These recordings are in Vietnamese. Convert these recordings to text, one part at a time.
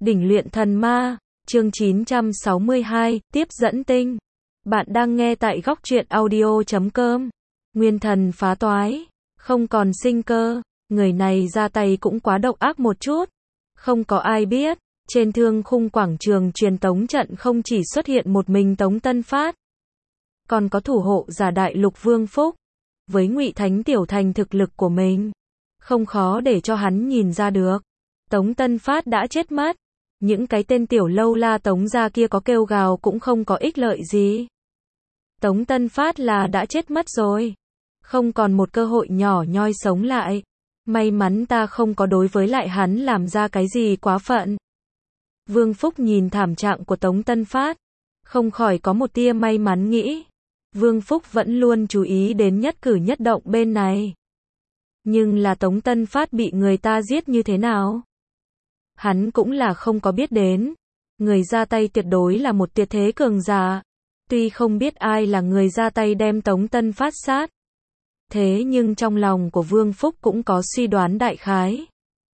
Đỉnh luyện thần ma, chương 962, tiếp dẫn tinh. Bạn đang nghe tại góc truyện audio.com. Nguyên thần phá toái, không còn sinh cơ, người này ra tay cũng quá độc ác một chút. Không có ai biết, trên thương khung quảng trường truyền tống trận không chỉ xuất hiện một mình Tống Tân Phát, còn có thủ hộ giả đại lục Vương Phúc. Với Ngụy Thánh Tiểu Thành thực lực của mình, không khó để cho hắn nhìn ra được. Tống Tân Phát đã chết mất. Những cái tên tiểu lâu la Tống gia kia có kêu gào cũng không có ích lợi gì. Tống Tân Phát là đã chết mất rồi. Không còn một cơ hội nhỏ nhoi sống lại. May mắn ta không có đối với lại hắn làm ra cái gì quá phận. Vương Phúc nhìn thảm trạng của Tống Tân Phát, không khỏi có một tia may mắn nghĩ. Vương Phúc vẫn luôn chú ý đến nhất cử nhất động bên này. Nhưng là Tống Tân Phát bị người ta giết như thế nào? Hắn cũng là không có biết đến. Người ra tay tuyệt đối là một tuyệt thế cường giả. Tuy không biết ai là người ra tay đem Tống Tân Phát sát. Thế nhưng trong lòng của Vương Phúc cũng có suy đoán đại khái.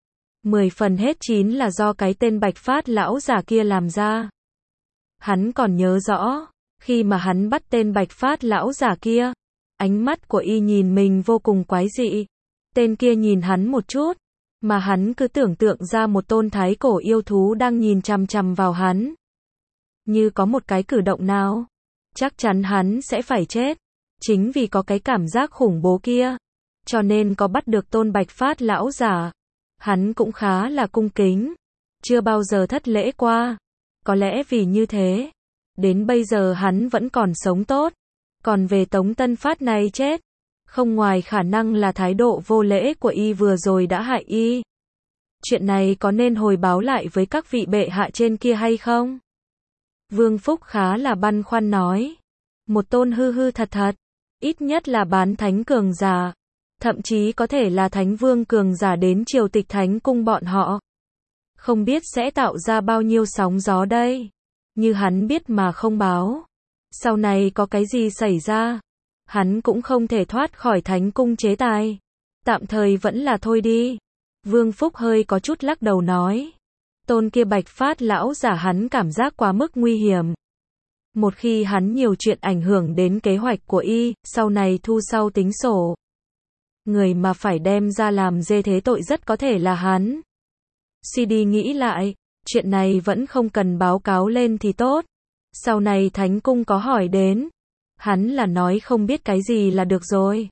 10 phần hết 9 là do cái tên Bạch Phát lão giả kia làm ra. Hắn còn nhớ rõ, khi mà hắn bắt tên Bạch Phát lão giả kia, ánh mắt của y nhìn mình vô cùng quái dị. Tên kia nhìn hắn một chút, mà hắn cứ tưởng tượng ra một tôn thái cổ yêu thú đang nhìn chằm chằm vào hắn. Như có một cái cử động nào, chắc chắn hắn sẽ phải chết. Chính vì có cái cảm giác khủng bố kia, cho nên có bắt được tôn Bạch Phát lão giả. Hắn cũng khá là cung kính, chưa bao giờ thất lễ qua. Có lẽ vì như thế, đến bây giờ hắn vẫn còn sống tốt. Còn về Tống Tân Phát này chết, không ngoài khả năng là thái độ vô lễ của y vừa rồi đã hại y. Chuyện này có nên hồi báo lại với các vị bệ hạ trên kia hay không? Vương Phúc khá là băn khoăn nói. Một tôn hư hư thật thật, ít nhất là bán thánh cường giả, thậm chí có thể là thánh vương cường giả đến triều tịch thánh cung bọn họ. Không biết sẽ tạo ra bao nhiêu sóng gió đây. Như hắn biết mà không báo, sau này có cái gì xảy ra, hắn cũng không thể thoát khỏi thánh cung chế tài. Tạm thời vẫn là thôi đi. Vương Phúc hơi có chút lắc đầu nói. Tôn kia Bạch Phát lão giả hắn cảm giác quá mức nguy hiểm. Một khi hắn nhiều chuyện ảnh hưởng đến kế hoạch của y, sau này thu sau tính sổ. Người mà phải đem ra làm dê thế tội rất có thể là hắn. Suy đi nghĩ lại, chuyện này vẫn không cần báo cáo lên thì tốt. Sau này thánh cung có hỏi đến, hắn là nói không biết cái gì là được rồi.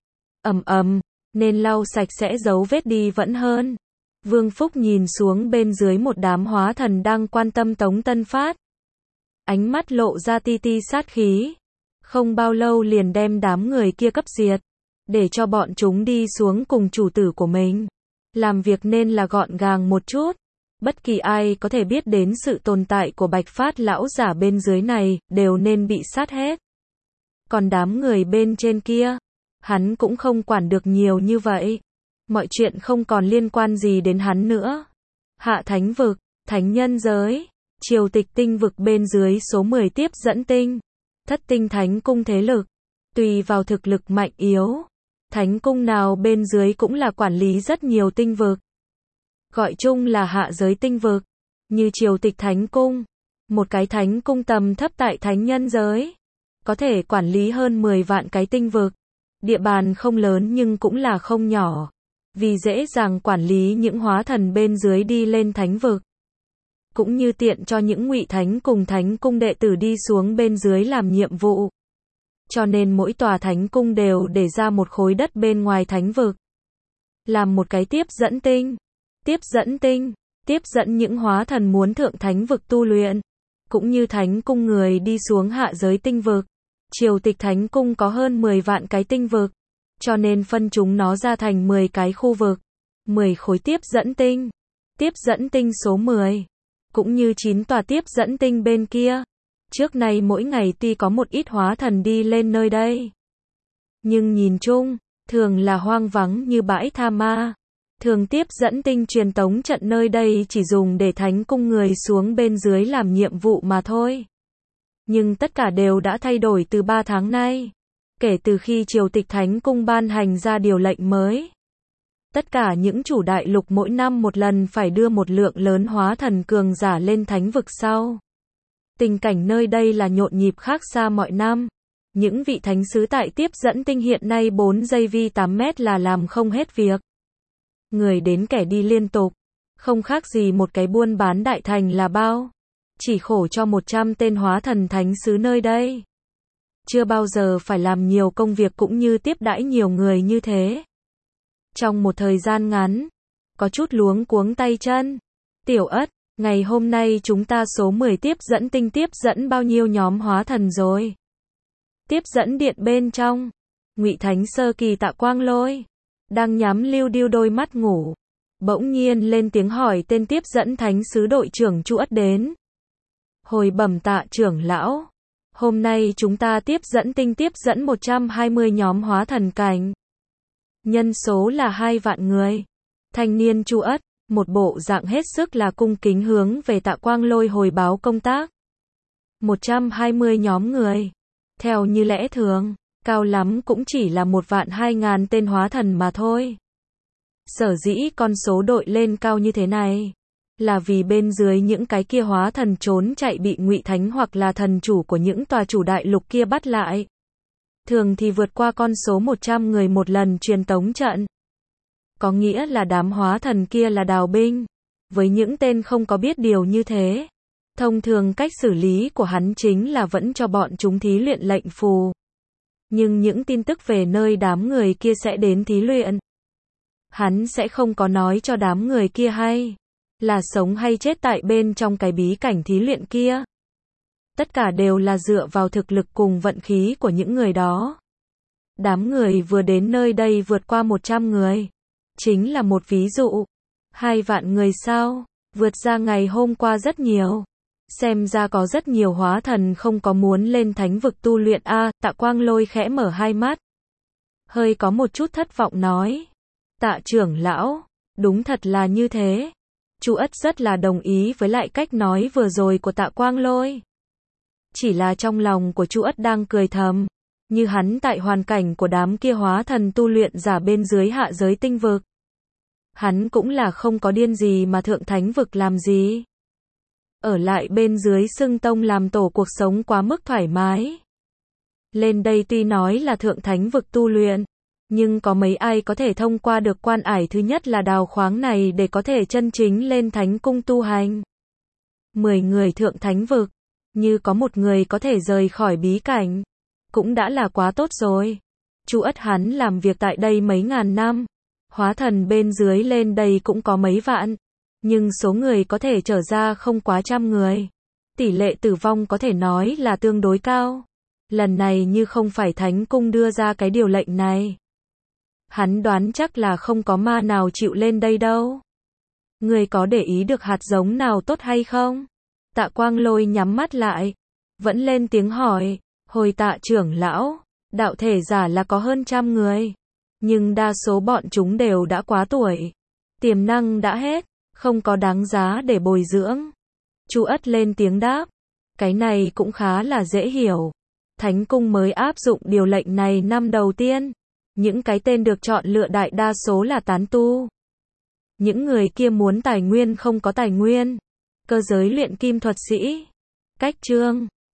Nên lau sạch sẽ dấu vết đi vẫn hơn. Vương Phúc nhìn xuống bên dưới một đám hóa thần đang quan tâm Tống Tân Phát. Ánh mắt lộ ra ti ti sát khí. Không bao lâu liền đem đám người kia cấp diệt. Để cho bọn chúng đi xuống cùng chủ tử của mình. Làm việc nên là gọn gàng một chút. Bất kỳ ai có thể biết đến sự tồn tại của Bạch Phát lão giả bên dưới này, đều nên bị sát hết. Còn đám người bên trên kia, hắn cũng không quản được nhiều như vậy. Mọi chuyện không còn liên quan gì đến hắn nữa. Hạ thánh vực, thánh nhân giới, triều tịch tinh vực bên dưới số 10 tiếp dẫn tinh. Thất tinh thánh cung thế lực. Tùy vào thực lực mạnh yếu, thánh cung nào bên dưới cũng là quản lý rất nhiều tinh vực. Gọi chung là hạ giới tinh vực. Như triều tịch thánh cung, một cái thánh cung tầm thấp tại thánh nhân giới, có thể quản lý hơn 10 vạn cái tinh vực. Địa bàn không lớn nhưng cũng là không nhỏ. Vì dễ dàng quản lý những hóa thần bên dưới đi lên thánh vực. Cũng như tiện cho những ngụy thánh cùng thánh cung đệ tử đi xuống bên dưới làm nhiệm vụ. Cho nên mỗi tòa thánh cung đều để ra một khối đất bên ngoài thánh vực. Làm một cái tiếp dẫn tinh. Tiếp dẫn tinh, tiếp dẫn những hóa thần muốn thượng thánh vực tu luyện. Cũng như thánh cung người đi xuống hạ giới tinh vực. Triều tịch thánh cung có hơn 10 vạn cái tinh vực. Cho nên phân chúng nó ra thành 10 cái khu vực. 10 khối tiếp dẫn tinh. Tiếp dẫn tinh số 10. Cũng như 9 tòa tiếp dẫn tinh bên kia. Trước này mỗi ngày tuy có một ít hóa thần đi lên nơi đây. Nhưng nhìn chung, thường là hoang vắng như bãi tha ma. Thường tiếp dẫn tinh truyền tống trận nơi đây chỉ dùng để thánh cung người xuống bên dưới làm nhiệm vụ mà thôi. Nhưng tất cả đều đã thay đổi từ 3 tháng nay. Kể từ khi triều tịch thánh cung ban hành ra điều lệnh mới. Tất cả những chủ đại lục mỗi năm một lần phải đưa một lượng lớn hóa thần cường giả lên thánh vực sau. Tình cảnh nơi đây là nhộn nhịp khác xa mọi năm. Những vị thánh sứ tại tiếp dẫn tinh hiện nay 4 giây vi 8 mét là làm không hết việc. Người đến kẻ đi liên tục. Không khác gì một cái buôn bán đại thành là bao. Chỉ khổ cho 100 tên hóa thần thánh sứ nơi đây. Chưa bao giờ phải làm nhiều công việc cũng như tiếp đãi nhiều người như thế. Trong một thời gian ngắn, có chút luống cuống tay chân. Tiểu Ất, ngày hôm nay chúng ta số 10 tiếp dẫn tinh tiếp dẫn bao nhiêu nhóm hóa thần rồi? Tiếp dẫn điện bên trong, Ngụy Thánh sơ kỳ Tạ Quang Lôi đang nhắm lưu điêu đôi mắt ngủ, bỗng nhiên lên tiếng hỏi tên tiếp dẫn thánh sứ đội trưởng Chu Ất đến. Hồi bẩm Tạ trưởng lão, hôm nay chúng ta tiếp dẫn tinh tiếp dẫn 120 nhóm hóa thần cảnh. Nhân số là 2 vạn người. Thanh niên Chu Ất, một bộ dạng hết sức là cung kính hướng về Tạ Quang Lôi hồi báo công tác. 120 nhóm người. Theo như lẽ thường, cao lắm cũng chỉ là 1.200.000 tên hóa thần mà thôi. Sở dĩ con số đội lên cao như thế này, là vì bên dưới những cái kia hóa thần trốn chạy bị Ngụy Thánh hoặc là thần chủ của những tòa chủ đại lục kia bắt lại. Thường thì vượt qua con số 100 người một lần truyền tống trận. Có nghĩa là đám hóa thần kia là đào binh. Với những tên không có biết điều như thế, thông thường cách xử lý của hắn chính là vẫn cho bọn chúng thí luyện lệnh phù. Nhưng những tin tức về nơi đám người kia sẽ đến thí luyện, hắn sẽ không có nói cho đám người kia hay là sống hay chết tại bên trong cái bí cảnh thí luyện kia. Tất cả đều là dựa vào thực lực cùng vận khí của những người đó. Đám người vừa đến nơi đây vượt qua 100 người. Chính là một ví dụ. 2 vạn người sao? Vượt ra ngày hôm qua rất nhiều. Xem ra có rất nhiều hóa thần không có muốn lên thánh vực tu luyện a. Tạ Quang Lôi khẽ mở hai mắt. Hơi có một chút thất vọng nói. Tạ trưởng lão, đúng thật là như thế. Chu Ất rất là đồng ý với lại cách nói vừa rồi của Tạ Quang Lôi. Chỉ là trong lòng của Chu Ất đang cười thầm, như hắn tại hoàn cảnh của đám kia hóa thần tu luyện giả bên dưới hạ giới tinh vực. Hắn cũng là không có điên gì mà thượng thánh vực làm gì. Ở lại bên dưới xưng tông làm tổ cuộc sống quá mức thoải mái. Lên đây tuy nói là thượng thánh vực tu luyện, nhưng có mấy ai có thể thông qua được quan ải thứ nhất là đào khoáng này để có thể chân chính lên thánh cung tu hành. 10 người thượng thánh vực, như có một người có thể rời khỏi bí cảnh, cũng đã là quá tốt rồi. Chu Ất hắn làm việc tại đây mấy ngàn năm, hóa thần bên dưới lên đây cũng có mấy vạn, nhưng số người có thể trở ra không quá trăm người. Tỷ lệ tử vong có thể nói là tương đối cao. Lần này như không phải thánh cung đưa ra cái điều lệnh này, hắn đoán chắc là không có ma nào chịu lên đây đâu. Người có để ý được hạt giống nào tốt hay không? Tạ Quang Lôi nhắm mắt lại, vẫn lên tiếng hỏi. Hồi Tạ trưởng lão, đạo thể giả là có hơn 100 người, nhưng đa số bọn chúng đều đã quá tuổi, tiềm năng đã hết, không có đáng giá để bồi dưỡng. Chu Ất lên tiếng đáp. Cái này cũng khá là dễ hiểu. Thánh cung mới áp dụng điều lệnh này năm đầu tiên. Những cái tên được chọn lựa đại đa số là tán tu. Những người kia muốn tài nguyên không có tài nguyên. Cơ giới luyện kim thuật sĩ. Cách chương